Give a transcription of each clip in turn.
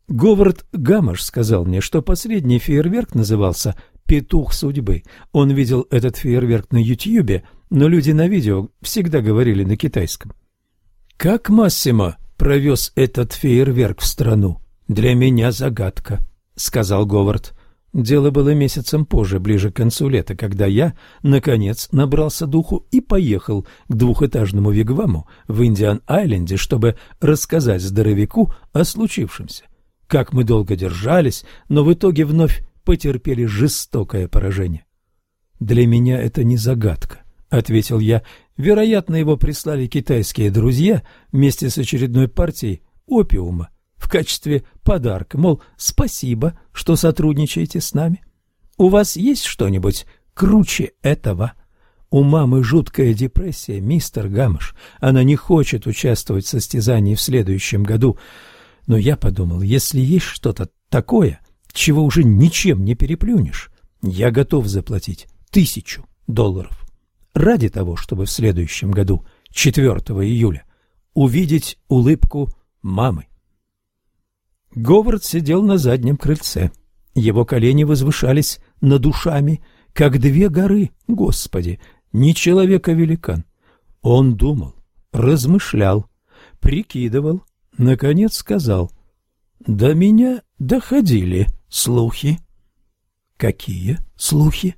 Говард Гамаш сказал мне, что последний фейерверк назывался «Петух судьбы». Он видел этот фейерверк на Ютьюбе, но люди на видео всегда говорили на китайском. Как Массимо провез этот фейерверк в страну, для меня загадка, сказал Говард. Дело было месяцем позже, ближе к концу лета, когда я, наконец, набрался духу и поехал к двухэтажному вигваму в Индиан-Айленде, чтобы рассказать здоровяку о случившемся. Как мы долго держались, но в итоге вновь потерпели жестокое поражение. «Для меня это не загадка», — ответил я. «Вероятно, его прислали китайские друзья вместе с очередной партией опиума в качестве подарка, мол, спасибо, что сотрудничаете с нами. У вас есть что-нибудь круче этого? У мамы жуткая депрессия, мистер Гамаш. Она не хочет участвовать в состязании в следующем году. Но я подумал, если есть что-то такое, чего уже ничем не переплюнешь, я готов заплатить $1000 ради того, чтобы в следующем году, 4 июля, увидеть улыбку мамы». Говард сидел на заднем крыльце. Его колени возвышались над ушами, как 2 горы, Господи, не человек, а великан. Он думал, размышлял, прикидывал, наконец сказал: «До меня доходили слухи». «Какие слухи?»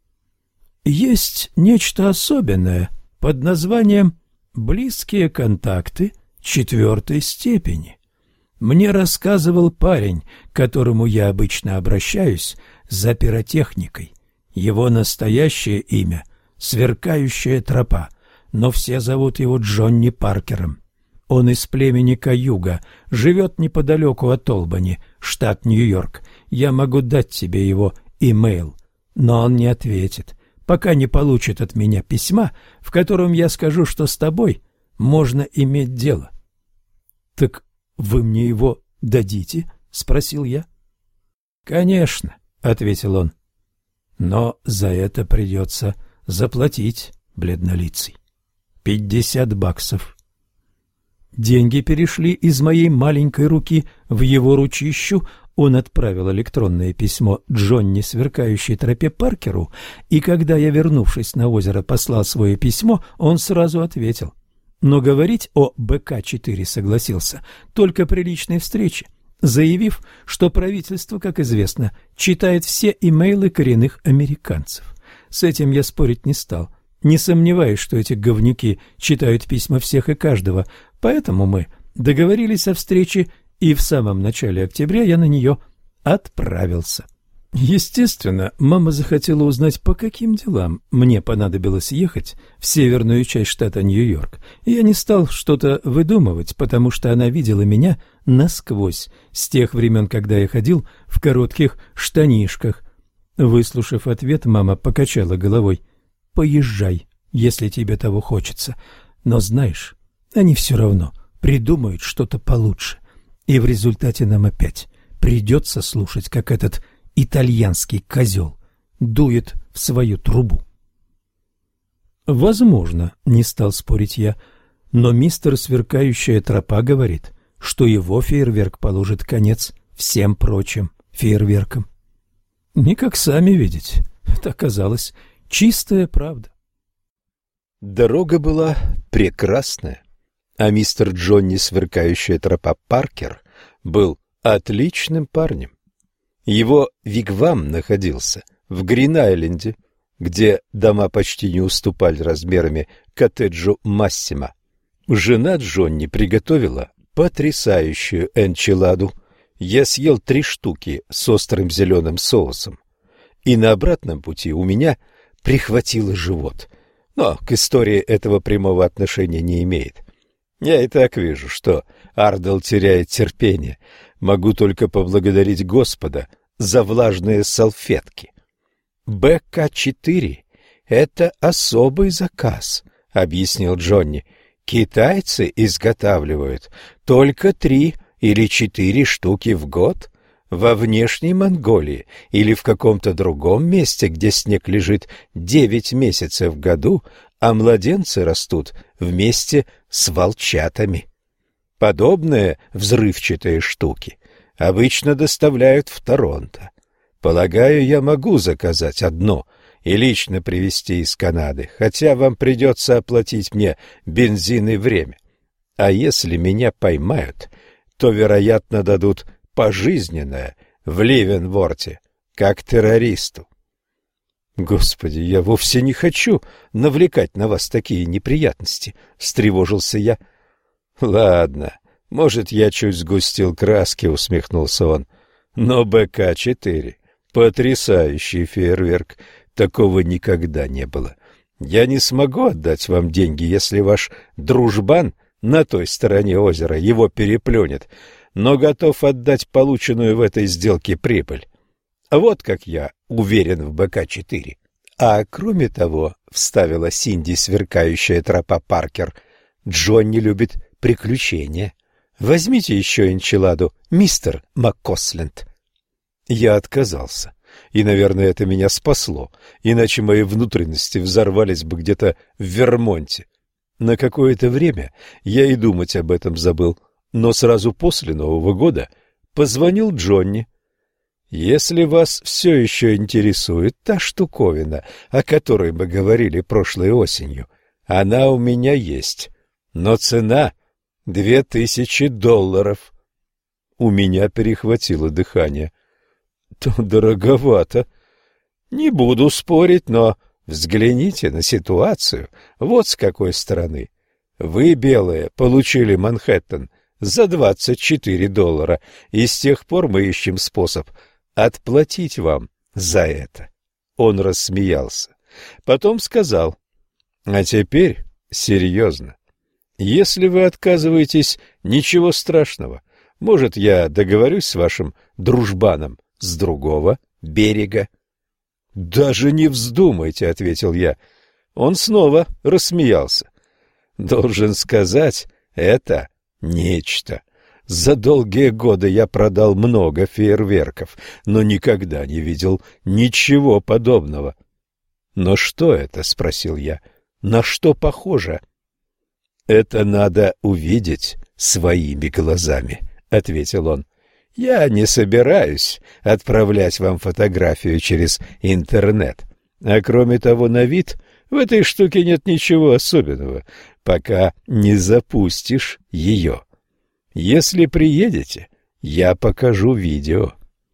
«Есть нечто особенное под названием «близкие контакты 4-й степени». Мне рассказывал парень, к которому я обычно обращаюсь за пиротехникой. Его настоящее имя — Сверкающая тропа, но все зовут его Джонни Паркером. Он из племени Каюга, живет неподалеку от Олбани, штат Нью-Йорк. Я могу дать тебе его имейл, но он не ответит, пока не получит от меня письма, в котором я скажу, что с тобой можно иметь дело». «Так вы мне его дадите?» — спросил я. «Конечно», — ответил он. «Но за это придется заплатить, бледнолицый. $50». Деньги перешли из моей маленькой руки в его ручищу. Он отправил электронное письмо Джонни Сверкающей тропе Паркеру, и когда я, вернувшись на озеро, послал свое письмо, он сразу ответил. Но говорить о БК-4 согласился только при личной встрече, заявив, что правительство, как известно, читает все имейлы коренных американцев. С этим я спорить не стал. Не сомневаюсь, что эти говнюки читают письма всех и каждого, поэтому мы договорились о встрече, и в самом начале октября я на нее отправился. Естественно, мама захотела узнать, по каким делам мне понадобилось ехать в северную часть штата Нью-Йорк. Я не стал что-то выдумывать, потому что она видела меня насквозь с тех времен, когда я ходил в коротких штанишках. Выслушав ответ, мама покачала головой. «Поезжай, если тебе того хочется. Но знаешь, они все равно придумают что-то получше. И в результате нам опять придется слушать, как этот итальянский козел дует в свою трубу». «Возможно», — не стал спорить я, но мистер Сверкающая тропа говорит, что его фейерверк положит конец всем прочим фейерверкам. И, как сами видите, это оказалось чистая правда. Дорога была прекрасная, а мистер Джонни Сверкающая тропа Паркер был отличным парнем. Его вигвам находился в Грин-Айленде, где дома почти не уступали размерами коттеджу Массимо. Жена Джонни приготовила потрясающую энчиладу. Я съел 3 штуки с острым зеленым соусом. И на обратном пути у меня прихватило живот. Но к истории этого прямого отношения не имеет. Я и так вижу, что Ардел теряет терпение. Могу только поблагодарить Господа за влажные салфетки. БК-4 — это особый заказ, объяснил Джонни. Китайцы изготавливают только 3 или 4 штуки в год. Во внешней Монголии или в каком-то другом месте, где снег лежит 9 месяцев в году, а младенцы растут вместе с волчатами. Подобные взрывчатые штуки обычно доставляют в Торонто. Полагаю, я могу заказать одно и лично привезти из Канады, хотя вам придется оплатить мне бензин и время. А если меня поймают, то, вероятно, дадут пожизненное в Ливенворте, как террористу. Господи, я вовсе не хочу навлекать на вас такие неприятности, встревожился я. Ладно, может, я чуть сгустил краски, усмехнулся он. Но БК-4 потрясающий фейерверк, такого никогда не было. Я не смогу отдать вам деньги, если ваш дружбан на той стороне озера его переплюнет, но готов отдать полученную в этой сделке прибыль. Вот как я уверен в БК-4. А кроме того, вставила Синди, сверкающая тропа Паркер, Джонни любит приключения. Возьмите еще энчиладу, мистер МакКосленд. Я отказался, и, наверное, это меня спасло, иначе мои внутренности взорвались бы где-то в Вермонте. На какое-то время я и думать об этом забыл, но сразу после Нового года позвонил Джонни. Если вас все еще интересует та штуковина, о которой мы говорили прошлой осенью, она у меня есть, но цена $2000. У меня перехватило дыхание. То дороговато. Не буду спорить, но взгляните на ситуацию вот с какой стороны. Вы, белые, получили Манхэттен за $24, и с тех пор мы ищем способ отплатить вам за это. Он рассмеялся. Потом сказал: а теперь серьезно. Если вы отказываетесь, ничего страшного. Может, я договорюсь с вашим дружбаном с другого берега? Даже не вздумайте, ответил я. Он снова рассмеялся. Должен сказать, это нечто. За долгие годы я продал много фейерверков, но никогда не видел ничего подобного. Но что это, спросил я. На что похоже? Это надо увидеть своими глазами, ответил он. Я не собираюсь отправлять вам фотографию через интернет. А кроме того, на вид в этой штуке нет ничего особенного, пока не запустишь ее. Если приедете, я покажу видео.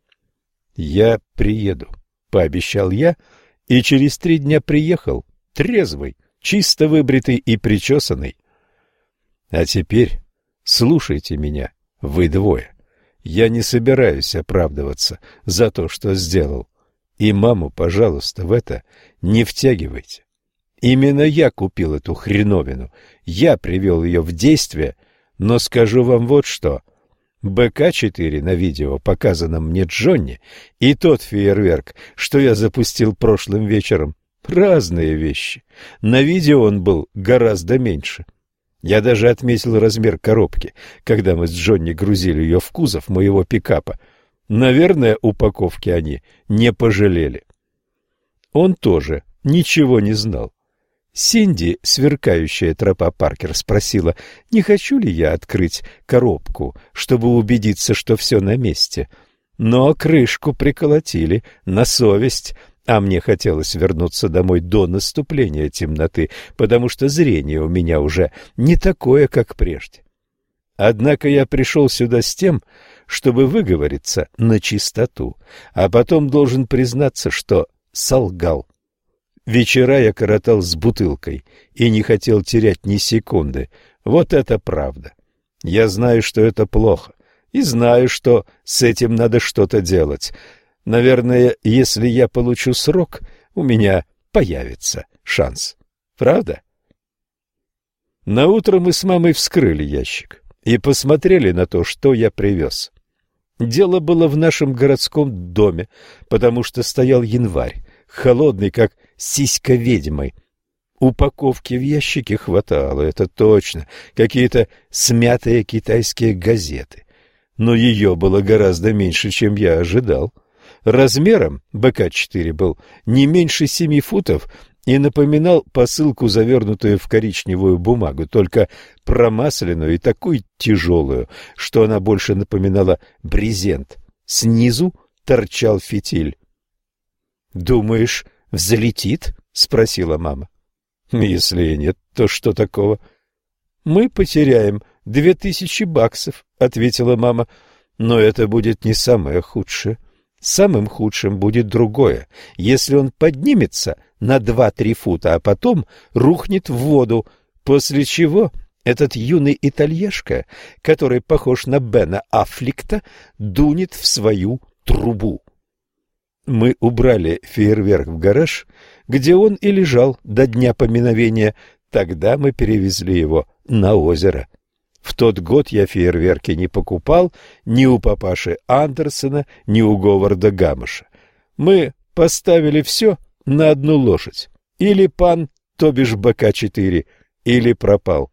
Я приеду, пообещал я, и через 3 дня приехал, трезвый, чисто выбритый и причесанный. А теперь слушайте меня, вы двое. Я не собираюсь оправдываться за то, что сделал. И маму, пожалуйста, в это не втягивайте. Именно я купил эту хреновину, я привел ее в действие, но скажу вам вот что. БК-4 на видео, показанном мне Джонни, и тот фейерверк, что я запустил прошлым вечером, разные вещи. На видео он был гораздо меньше. Я даже отметил размер коробки, когда мы с Джонни грузили ее в кузов моего пикапа. Наверное, упаковки они не пожалели. Он тоже ничего не знал. Синди, сверкающая тропа Паркер, спросила, не хочу ли я открыть коробку, чтобы убедиться, что все на месте. Но крышку приколотили на совесть, а мне хотелось вернуться домой до наступления темноты, потому что зрение у меня уже не такое, как прежде. Однако я пришел сюда с тем, чтобы выговориться на чистоту, а потом должен признаться, что солгал. Вечера я коротал с бутылкой и не хотел терять ни секунды. Вот это правда. Я знаю, что это плохо, и знаю, что с этим надо что-то делать. Наверное, если я получу срок, у меня появится шанс. Правда? Наутро мы с мамой вскрыли ящик и посмотрели на то, что я привез. Дело было в нашем городском доме, потому что стоял январь, холодный, как сиська ведьмы. Упаковки в ящике хватало, это точно, какие-то смятые китайские газеты. Но ее было гораздо меньше, чем я ожидал. Размером БК-4 был не меньше 7 футов и напоминал посылку, завернутую в коричневую бумагу, только промасленную и такую тяжелую, что она больше напоминала брезент. Снизу торчал фитиль. «Думаешь, взлетит?» — спросила мама. «Если и нет, то что такого?» «Мы потеряем $2000, — ответила мама. «Но это будет не самое худшее. Самым худшим будет другое, если он поднимется на 2-3 фута, а потом рухнет в воду, после чего этот юный итальяшка, который похож на Бена Аффлекта, дунет в свою трубу». Мы убрали фейерверк в гараж, где он и лежал до дня поминовения. Тогда мы перевезли его на озеро. В тот год я фейерверки не покупал ни у папаши Андерсона, ни у Говарда Гамаша. Мы поставили все на одну лошадь. Или пан, то бишь БК-4, или пропал.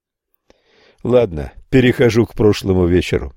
Ладно, перехожу к прошлому вечеру.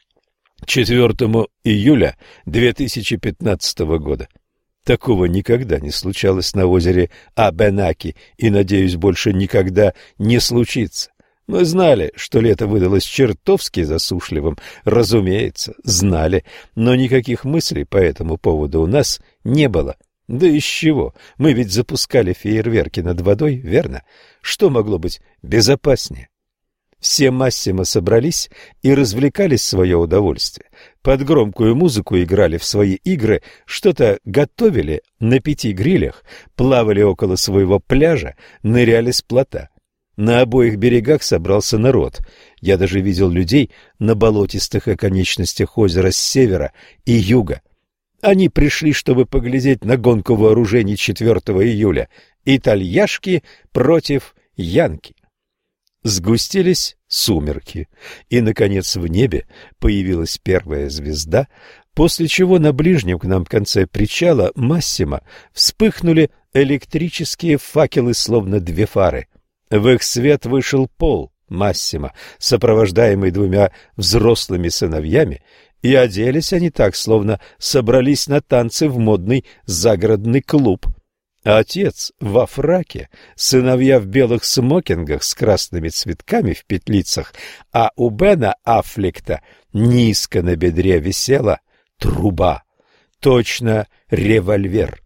4 июля 2015 года. Такого никогда не случалось на озере Абенаки и, надеюсь, больше никогда не случится. Мы знали, что лето выдалось чертовски засушливым, разумеется, знали, но никаких мыслей по этому поводу у нас не было. Да из чего? Мы ведь запускали фейерверки над водой, верно? Что могло быть безопаснее? Все Массимо собрались и развлекались в свое удовольствие. Под громкую музыку играли в свои игры, что-то готовили на 5 грилях, плавали около своего пляжа, ныряли с плота. На обоих берегах собрался народ. Я даже видел людей на болотистых оконечностях озера с севера и юга. Они пришли, чтобы поглядеть на гонку вооружений 4 июля. Итальяшки против янки. Сгустились сумерки, и, наконец, в небе появилась первая звезда, после чего на ближнем к нам конце причала Массимо вспыхнули электрические факелы, словно 2 фары. В их свет вышел Пол Массимо, сопровождаемый 2 взрослыми сыновьями, и оделись они так, словно собрались на танцы в модный загородный клуб. Отец во фраке, сыновья в белых смокингах с красными цветками в петлицах, а у Бена Аффлекта низко на бедре висела труба, точно револьвер.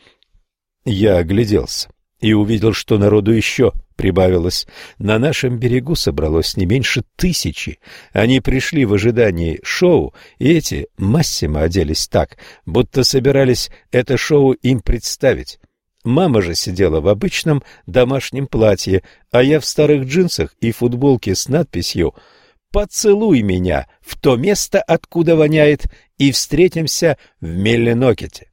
Я огляделся и увидел, что народу еще прибавилось. На нашем берегу собралось не меньше 1000. Они пришли в ожидании шоу, и эти Массимо оделись так, будто собирались это шоу им представить. Мама же сидела в обычном домашнем платье, а я в старых джинсах и футболке с надписью «Поцелуй меня в то место, откуда воняет, и встретимся в Мелленокете».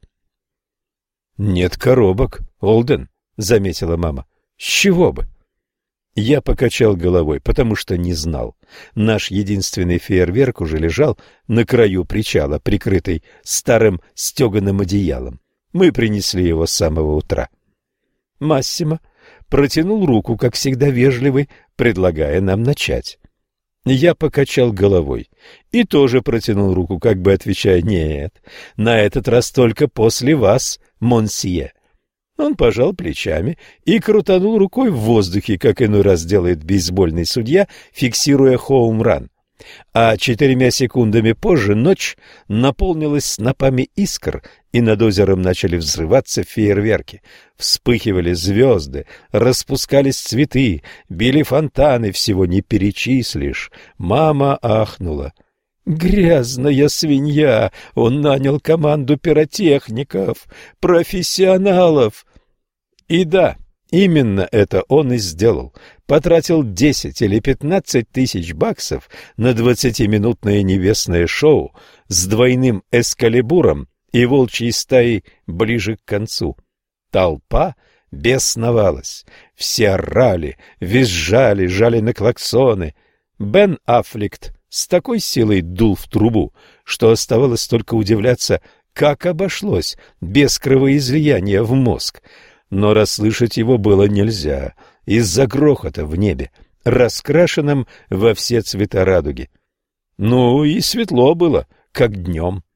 «Нет коробок, Олден», — заметила мама. «С чего бы?» Я покачал головой, потому что не знал. Наш единственный фейерверк уже лежал на краю причала, прикрытый старым стеганым одеялом. Мы принесли его с самого утра. Массимо протянул руку, как всегда вежливый, предлагая нам начать. Я покачал головой и тоже протянул руку, как бы отвечая: «Нет, на этот раз только после вас, монсье». Он пожал плечами и крутанул рукой в воздухе, как иной раз делает бейсбольный судья, фиксируя хоум-ран. А 4 секундами позже ночь наполнилась снопами искр, и над озером начали взрываться фейерверки. Вспыхивали звезды, распускались цветы, били фонтаны, всего не перечислишь. Мама ахнула. «Грязная свинья! Он нанял команду пиротехников, профессионалов!» И да, именно это он и сделал. Потратил 10 или 15 тысяч баксов на 20-минутное небесное шоу с двойным эскалибуром и волчьей стаей ближе к концу. Толпа бесновалась. Все орали, визжали, жали на клаксоны. Бен Аффлект с такой силой дул в трубу, что оставалось только удивляться, как обошлось без кровоизлияния в мозг. Но расслышать его было нельзя из-за грохота в небе, раскрашенном во все цвета радуги. Ну и светло было, как днем.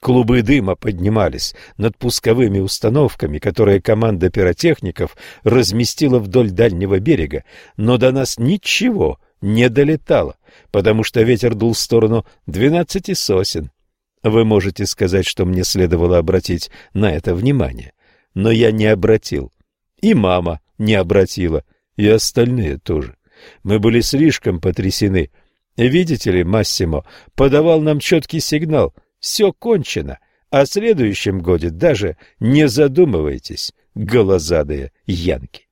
Клубы дыма поднимались над пусковыми установками, которые команда пиротехников разместила вдоль дальнего берега, но до нас ничего не долетало, потому что ветер дул в сторону 12 сосен. Вы можете сказать, что мне следовало обратить на это внимание, но я не обратил, и мама не обратила, и остальные тоже. Мы были слишком потрясены. Видите ли, Массимо подавал нам четкий сигнал: все кончено, о следующем годе даже не задумывайтесь, голозадые янки.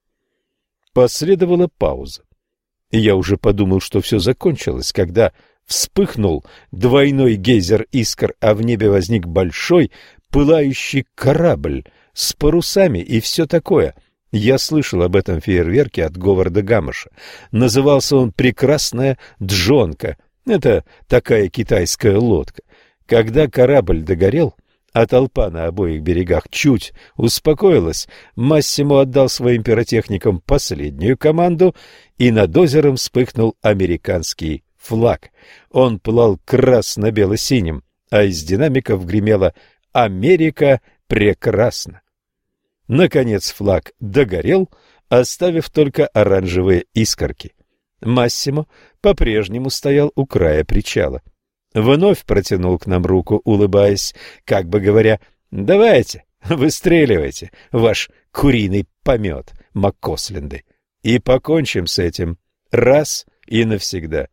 Последовала пауза, и я уже подумал, что все закончилось, когда вспыхнул двойной гейзер искр, а в небе возник большой пылающий корабль с парусами и все такое. Я слышал об этом фейерверке от Говарда Гаммаша. Назывался он «Прекрасная Джонка». Это такая китайская лодка. Когда корабль догорел, а толпа на обоих берегах чуть успокоилась, Массимо отдал своим пиротехникам последнюю команду, и над озером вспыхнул американский флаг. Он пылал красно-бело-синим, а из динамиков гремело «Америка прекрасна». Наконец флаг догорел, оставив только оранжевые искорки. Массимо по-прежнему стоял у края причала. Вновь протянул к нам руку, улыбаясь, как бы говоря: «Давайте, выстреливайте, ваш куриный помет, Маккосленды, и покончим с этим раз и навсегда».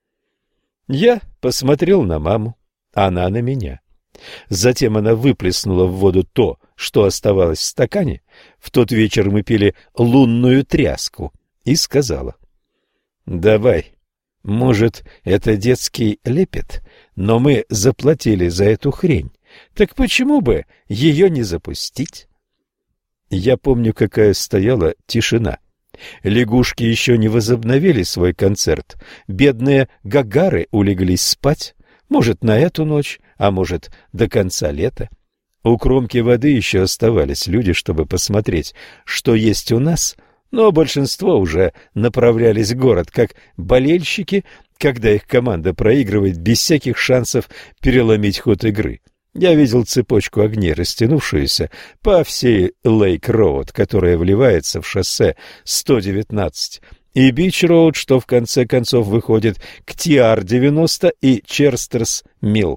Я посмотрел на маму, она на меня. Затем она выплеснула в воду то, что оставалось в стакане. В тот вечер мы пили лунную тряску, и сказала: «Давай, может, это детский лепет, но мы заплатили за эту хрень, так почему бы ее не запустить?» Я помню, какая стояла тишина. Лягушки еще не возобновили свой концерт. Бедные гагары улеглись спать, может, на эту ночь, а может, до конца лета. У кромки воды еще оставались люди, чтобы посмотреть, что есть у нас, но большинство уже направлялись в город, как болельщики, когда их команда проигрывает без всяких шансов переломить ход игры. Я видел цепочку огней, растянувшуюся по всей Лейк-Роуд, которая вливается в шоссе 119, и Бич-Роуд, что в конце концов выходит к TR-90 и Черстерс-Милл.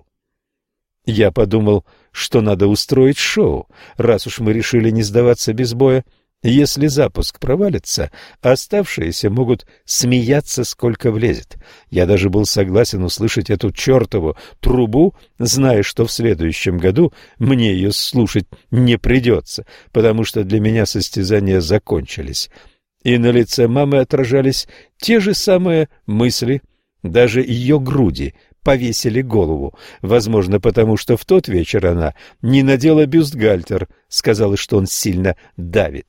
Я подумал, что надо устроить шоу, раз уж мы решили не сдаваться без боя. Если запуск провалится, оставшиеся могут смеяться, сколько влезет. Я даже был согласен услышать эту чертову трубу, зная, что в следующем году мне ее слушать не придется, потому что для меня состязания закончились. И на лице мамы отражались те же самые мысли, даже ее груди повесили голову, возможно, потому что в тот вечер она не надела бюстгальтер, сказала, что он сильно давит.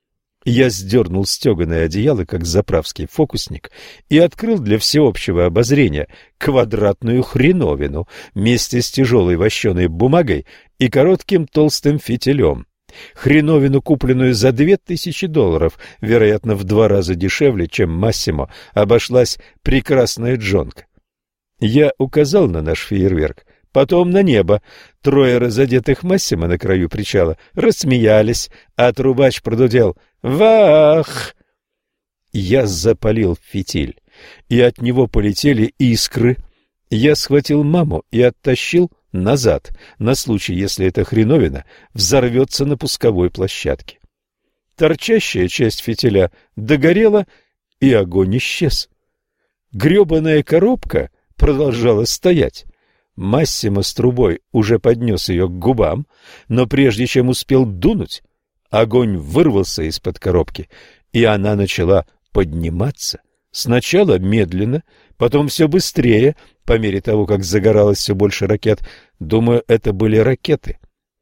Я сдернул стеганое одеяло, как заправский фокусник, и открыл для всеобщего обозрения квадратную хреновину вместе с тяжелой вощеной бумагой и коротким толстым фитилем. Хреновину, купленную за $2000, вероятно, в 2 раза дешевле, чем Массимо обошлась прекрасная Джонка. Я указал на наш фейерверк, потом на небо. 3 разодетых Массимо на краю причала рассмеялись, а трубач продудел: «Вах!» Я запалил фитиль, и от него полетели искры. Я схватил маму и оттащил назад, на случай, если эта хреновина взорвется на пусковой площадке. Торчащая часть фитиля догорела, и огонь исчез. Гребаная коробка продолжала стоять. Массимо с трубой уже поднес ее к губам, но прежде чем успел дунуть, огонь вырвался из-под коробки, и она начала подниматься. Сначала медленно, потом все быстрее, по мере того, как загоралось все больше ракет. Думаю, это были ракеты.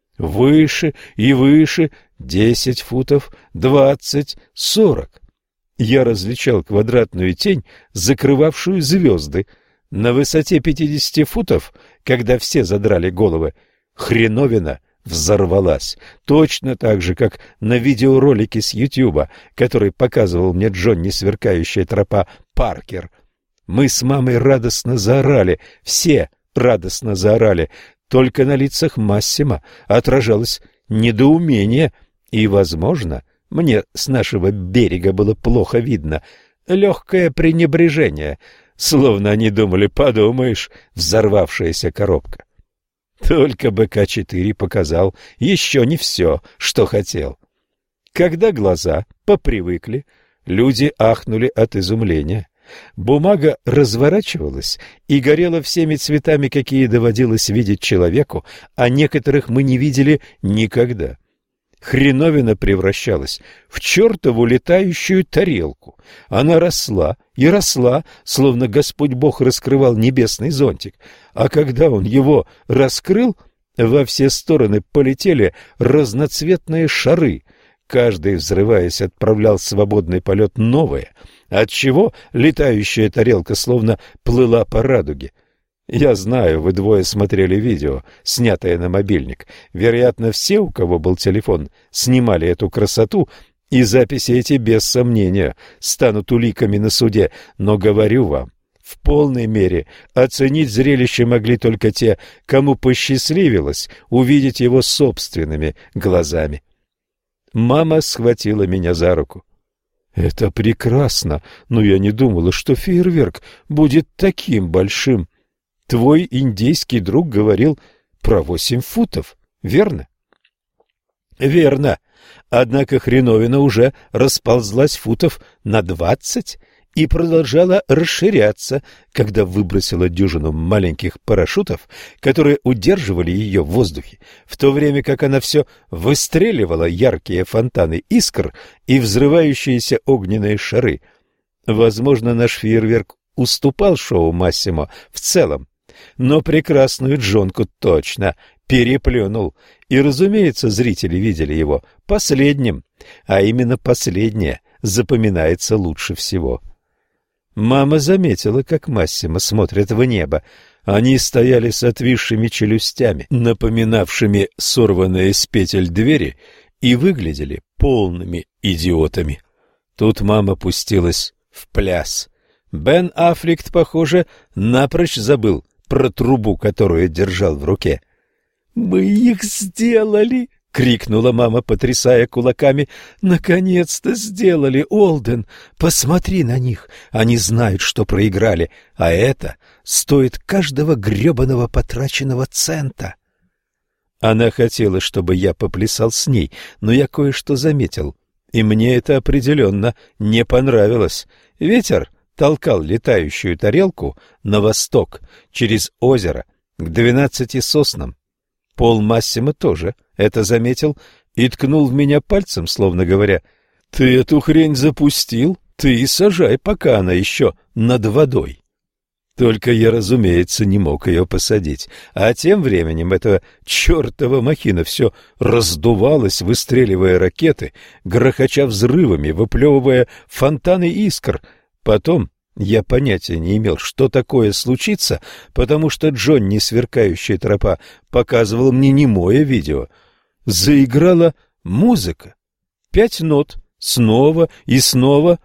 Выше и выше, 10 футов, 20, 40. Я различал квадратную тень, закрывавшую звезды. На высоте 50 футов, когда все задрали головы, хреновина взорвалась. Точно так же, как на видеоролике с Ютьюба, который показывал мне Джонни «Сверкающая тропа» Паркер. Мы с мамой радостно заорали, все, радостно заорали, только на лицах Массимо отражалось недоумение, и, возможно, мне с нашего берега было плохо видно, легкое пренебрежение, словно они думали, подумаешь, взорвавшаяся коробка. Только БК-4 показал еще не все, что хотел. Когда глаза попривыкли, люди ахнули от изумления. Бумага разворачивалась и горела всеми цветами, какие доводилось видеть человеку, а некоторых мы не видели никогда. Хреновина превращалась в чертову летающую тарелку. Она росла и росла, словно Господь Бог раскрывал небесный зонтик. А когда он его раскрыл, во все стороны полетели разноцветные шары. Каждый, взрываясь, отправлял в свободный полет новое, отчего летающая тарелка словно плыла по радуге. Я знаю, вы двое смотрели видео, снятое на мобильник. Вероятно, все, у кого был телефон, снимали эту красоту, и записи эти, без сомнения, станут уликами на суде. Но говорю вам, в полной мере оценить зрелище могли только те, кому посчастливилось увидеть его собственными глазами. Мама схватила меня за руку. «Это прекрасно, но я не думала, что фейерверк будет таким большим. Твой индейский друг говорил про 8 футов, верно?» «Верно. Однако хреновина уже расползлась футов на 20 и продолжала расширяться, когда выбросила дюжину маленьких парашютов, которые удерживали ее в воздухе, в то время как она все выстреливала яркие фонтаны искр и взрывающиеся огненные шары. Возможно, наш фейерверк уступал шоу Массимо в целом, но прекрасную Джонку точно переплюнул, и, разумеется, зрители видели его последним, а именно последнее запоминается лучше всего. Мама заметила, как Массимо смотрит в небо. Они стояли с отвисшими челюстями, напоминавшими сорванные с петель двери, и выглядели полными идиотами. Тут мама пустилась в пляс. Бен Аффлек, похоже, напрочь забыл про трубу, которую держал в руке. «Мы их сделали!» — крикнула мама, потрясая кулаками. «Наконец-то сделали, Олден! Посмотри на них! Они знают, что проиграли, а это стоит каждого гребаного потраченного цента!» Она хотела, чтобы я поплясал с ней, но я кое-что заметил, и мне это определенно не понравилось. Ветер толкал летающую тарелку на восток, через озеро, к 12 соснам. Пол Массимо тоже это заметил и ткнул в меня пальцем, словно говоря: «Ты эту хрень запустил, ты и сажай, пока она еще над водой». Только я, разумеется, не мог ее посадить, а тем временем эта чертова махина все раздувалась, выстреливая ракеты, грохоча взрывами, выплевывая фонтаны искр. Потом я понятия не имел, что такое случится, потому что Джонни, сверкающая тропа, показывал мне немое видео. Заиграла музыка. 5 нот, снова и снова.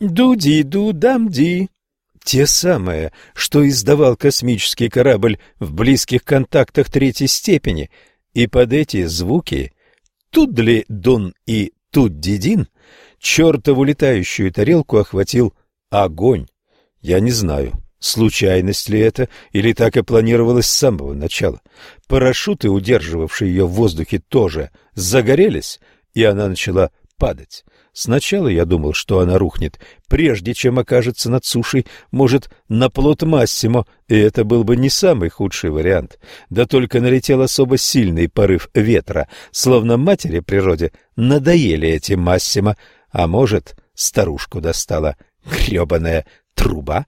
Ду-ди-ду-дам-ди. Те самые, что издавал космический корабль в близких контактах 3-й степени. И под эти звуки «тудли-дун» и «тудди-дин» чертову летающую тарелку охватил огонь. Я не знаю, случайность ли это, или так и планировалось с самого начала. Парашюты, удерживавшие ее в воздухе, тоже загорелись, и она начала падать. Сначала я думал, что она рухнет, прежде чем окажется над сушей, может, на плот Массимо, и это был бы не самый худший вариант. Да только налетел особо сильный порыв ветра, словно матери природе надоели эти Массимо, а может, старушку достала гребаная труба.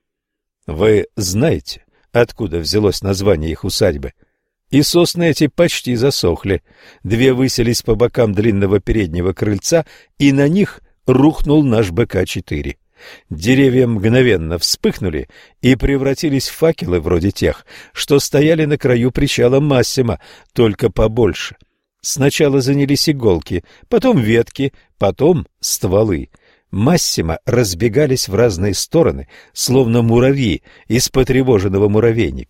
Вы знаете, откуда взялось название их усадьбы? И сосны эти почти засохли. 2 высились по бокам длинного переднего крыльца, и на них рухнул наш БК-4. Деревья мгновенно вспыхнули и превратились в факелы вроде тех, что стояли на краю причала Массимо, только побольше. Сначала занялись иголки, потом ветки, потом стволы. Массимо разбегались в разные стороны, словно муравьи из потревоженного муравейника.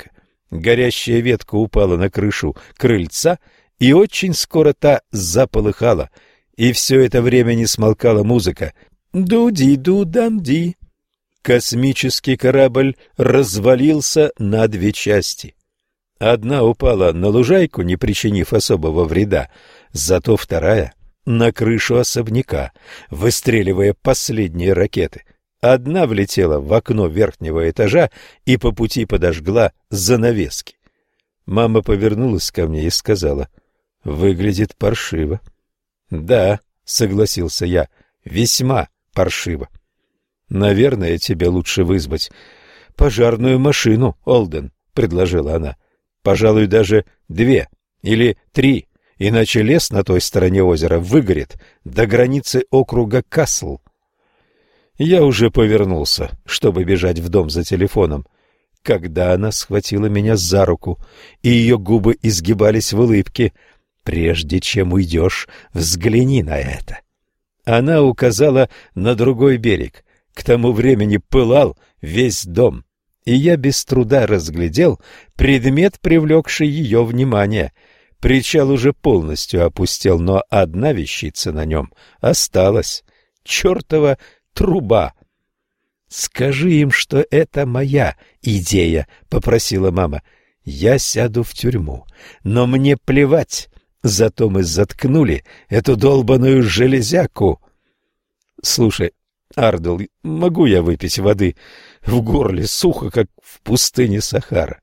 Горящая ветка упала на крышу крыльца, и очень скоро та заполыхала, и все это время не смолкала музыка. Ду-ди-ду-дам-ди. Космический корабль развалился на две части. Одна упала на лужайку, не причинив особого вреда, зато вторая — на крышу особняка, выстреливая последние ракеты. Одна влетела в окно верхнего этажа и по пути подожгла занавески. Мама повернулась ко мне и сказала: «Выглядит паршиво». «Да», — согласился я, — «весьма паршиво». «Наверное, тебе лучше вызвать пожарную машину, Олден», — предложила она. «Пожалуй, даже 2 или 3, иначе лес на той стороне озера выгорит до границы округа Касл». Я уже повернулся, чтобы бежать в дом за телефоном, когда она схватила меня за руку, и ее губы изгибались в улыбке. «Прежде чем уйдешь, взгляни на это». Она указала на другой берег. К тому времени пылал весь дом, и я без труда разглядел предмет, привлекший ее внимание. Причал уже полностью опустел, но одна вещица на нем осталась — чертова труба. «Скажи им, что это моя идея», — попросила мама. «Я сяду в тюрьму, но мне плевать, зато мы заткнули эту долбаную железяку». «Слушай, Ардл, могу я выпить воды? В горле сухо, как в пустыне Сахара».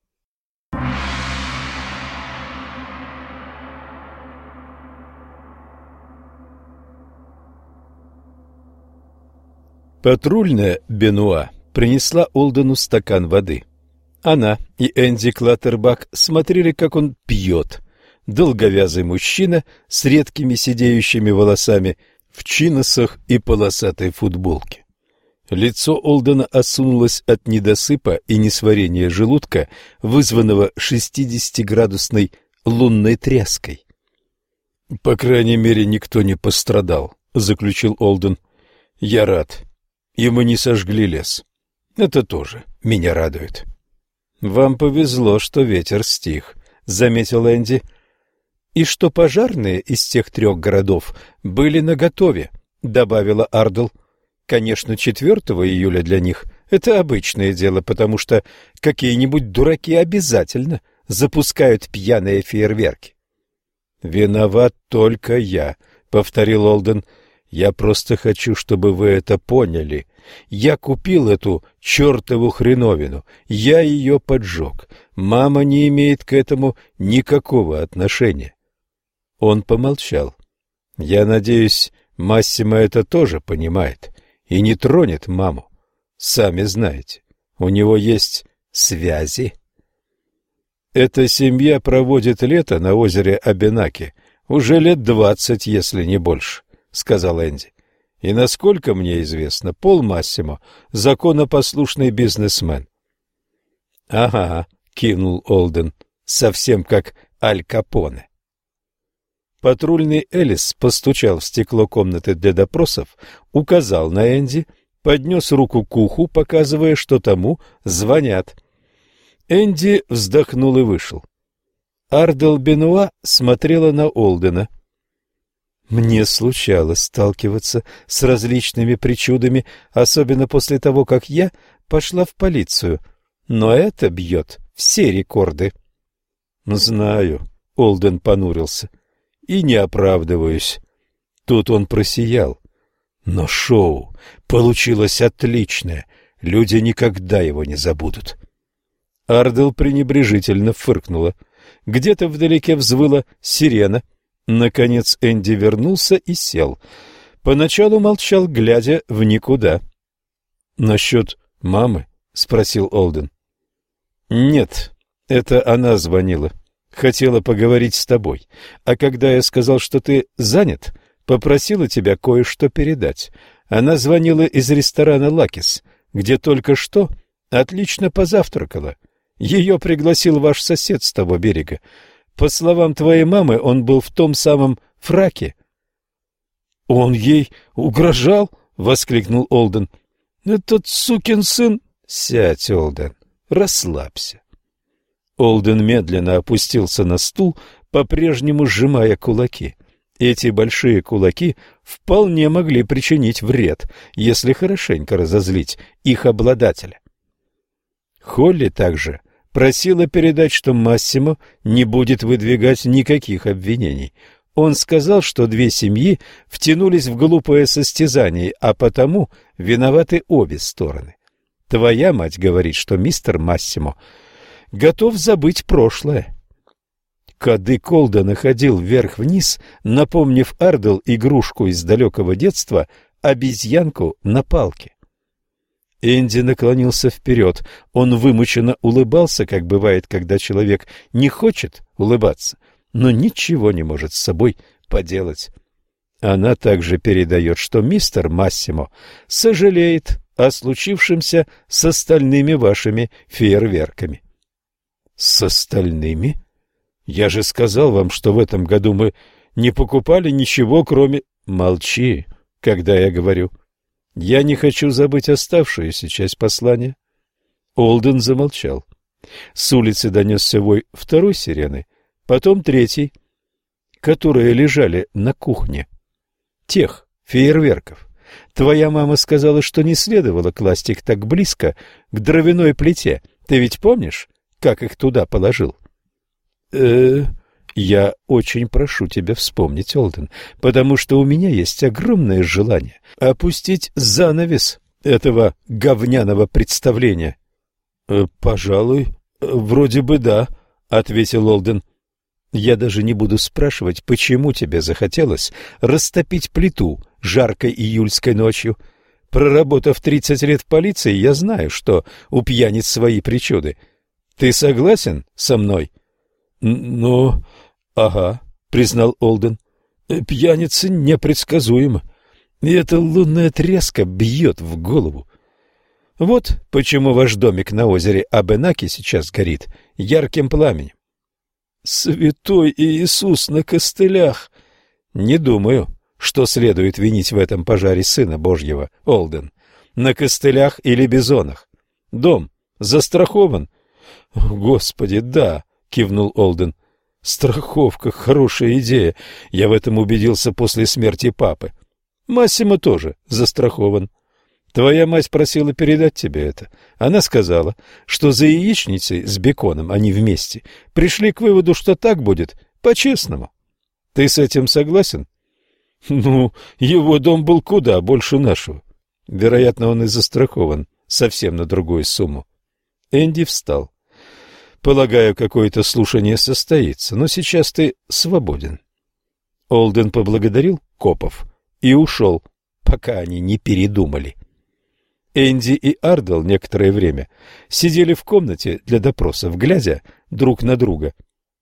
Патрульная Бенуа принесла Олдену стакан воды. Она и Энди Клаттербак смотрели, как он пьет. Долговязый мужчина с редкими сидеющими волосами, в чиносах и полосатой футболке. Лицо Олдена осунулось от недосыпа и несварения желудка, вызванного 60-градусной лунной тряской. «По крайней мере, никто не пострадал», — заключил Олден. «Я рад. И мы не сожгли лес. Это тоже меня радует». «Вам повезло, что ветер стих», — заметил Энди. «И что пожарные из тех 3 городов были наготове», — добавила Ардл. «Конечно, 4 июля для них это обычное дело, потому что какие-нибудь дураки обязательно запускают пьяные фейерверки». «Виноват только я», — повторил Олден. «Я просто хочу, чтобы вы это поняли. Я купил эту чертову хреновину. Я ее поджег. Мама не имеет к этому никакого отношения». Он помолчал. «Я надеюсь, Массимо это тоже понимает и не тронет маму. Сами знаете, у него есть связи». «Эта семья проводит лето на озере Абенаки уже лет 20, если не больше», — сказал Энди. «И, насколько мне известно, Пол Массимо — законопослушный бизнесмен». «Ага», — кивнул Олден, — «совсем как Аль Капоне». Патрульный Элис постучал в стекло комнаты для допросов, указал на Энди, поднес руку к уху, показывая, что тому звонят. Энди вздохнул и вышел. Ардл Бенуа смотрела на Олдена. «Мне случалось сталкиваться с различными причудами, особенно после того, как я пошла в полицию, но это бьет все рекорды». «Знаю», — Олден понурился, — «и не оправдываюсь». Тут он просиял. «Но шоу получилось отличное, люди никогда его не забудут». Ардл пренебрежительно фыркнула. Где-то вдалеке взвыла сирена. Наконец Энди вернулся и сел. Поначалу молчал, глядя в никуда. «Насчет мамы?» — спросил Олден. «Нет, это она звонила. Хотела поговорить с тобой. А когда я сказал, что ты занят, попросила тебя кое-что передать. Она звонила из ресторана «Лакис», где только что отлично позавтракала. Ее пригласил ваш сосед с того берега. По словам твоей мамы, он был в том самом фраке». «Он ей угрожал?» — воскликнул Олден. «Этот сукин сын...» «Сядь, Олден, расслабься». Олден медленно опустился на стул, по-прежнему сжимая кулаки. Эти большие кулаки вполне могли причинить вред, если хорошенько разозлить их обладателя. Холли также просила передать, что Массимо не будет выдвигать никаких обвинений. Он сказал, что две семьи втянулись в глупое состязание, а потому виноваты обе стороны. Твоя мать говорит, что мистер Массимо готов забыть прошлое. Кадык Олдена ходил вверх-вниз, напомнив Ардел игрушку из далекого детства, обезьянку на палке. Энди наклонился вперед. Он вымученно улыбался, как бывает, когда человек не хочет улыбаться, но ничего не может с собой поделать. Она также передает, что мистер Массимо сожалеет о случившемся с остальными вашими фейерверками. — С остальными? Я же сказал вам, что в этом году мы не покупали ничего, кроме... Молчи, когда я говорю. Я не хочу забыть оставшуюся часть послания. Олден замолчал. С улицы донесся вой второй сирены, потом третий, которые лежали на кухне. Тех фейерверков. Твоя мама сказала, что не следовало класть их так близко к дровяной плите. Ты ведь помнишь, как их туда положил? Я очень прошу тебя вспомнить, Олден, потому что у меня есть огромное желание опустить занавес этого говняного представления. Пожалуй, вроде бы да, ответил Олден. Я даже не буду спрашивать, почему тебе захотелось растопить плиту жаркой июльской ночью. Проработав 30 лет в полиции, я знаю, что у пьяниц свои причуды. Ты согласен со мной? Ну, ага, признал Олден. Пьяницы непредсказуемы, и эта лунная тряска бьет в голову. Вот почему ваш домик на озере Абенаки сейчас горит ярким пламенем. Святой Иисус на костылях! Не думаю, что следует винить в этом пожаре Сына Божьего, Олден. На костылях или бизонах. Дом застрахован? Господи, да, кивнул Олден. Страховка — хорошая идея. Я в этом убедился после смерти папы. Массимо тоже застрахован. Твоя мать просила передать тебе это. Она сказала, что за яичницей с беконом они вместе пришли к выводу, что так будет по-честному. Ты с этим согласен? Ну, его дом был куда больше нашего. Вероятно, он и застрахован совсем на другую сумму. Энди встал. Полагаю, какое-то слушание состоится, но сейчас ты свободен. Олден поблагодарил копов и ушел, пока они не передумали. Энди и Ардел некоторое время сидели в комнате для допросов, глядя друг на друга.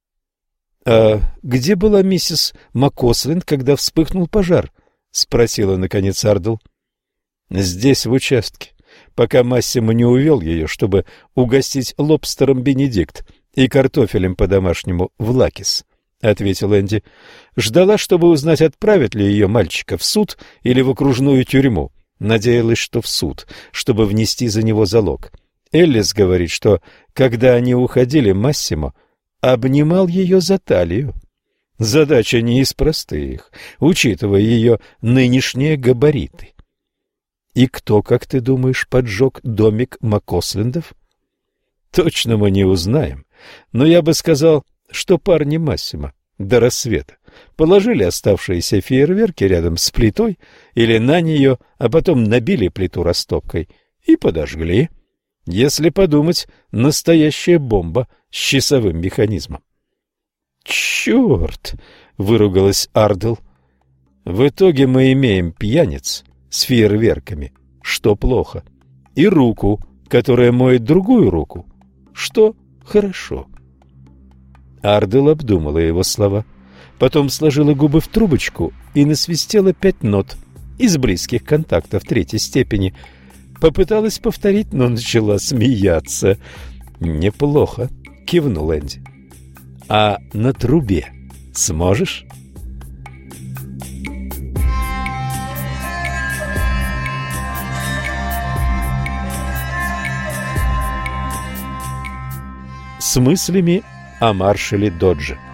— А где была миссис МакКосленд, когда вспыхнул пожар? — спросила, наконец, Ардел. — Здесь, в участке, пока Массимо не увел ее, чтобы угостить лобстером Бенедикт и картофелем по-домашнему в Лакис, — ответил Энди. — Ждала, чтобы узнать, отправят ли ее мальчика в суд или в окружную тюрьму. Надеялась, что в суд, чтобы внести за него залог. Эллис говорит, что, когда они уходили, Массимо обнимал ее за талию. Задача не из простых, учитывая ее нынешние габариты. И кто, как ты думаешь, поджег домик МакКослендов? Точно мы не узнаем, но я бы сказал, что парни Массимо до рассвета положили оставшиеся фейерверки рядом с плитой или на нее, а потом набили плиту растопкой и подожгли. Если подумать, настоящая бомба с часовым механизмом. «Черт!» — выругалась Ардел. «В итоге мы имеем пьяниц с фейерверками, что плохо, и руку, которая моет другую руку, что хорошо». Ардел обдумала его слова, потом сложила губы в трубочку и насвистела 5 нот из близких контактов 3-й степени. Попыталась повторить, но начала смеяться. «Неплохо», — кивнул Энди. «А на трубе сможешь?» с мыслями о маршале Додже.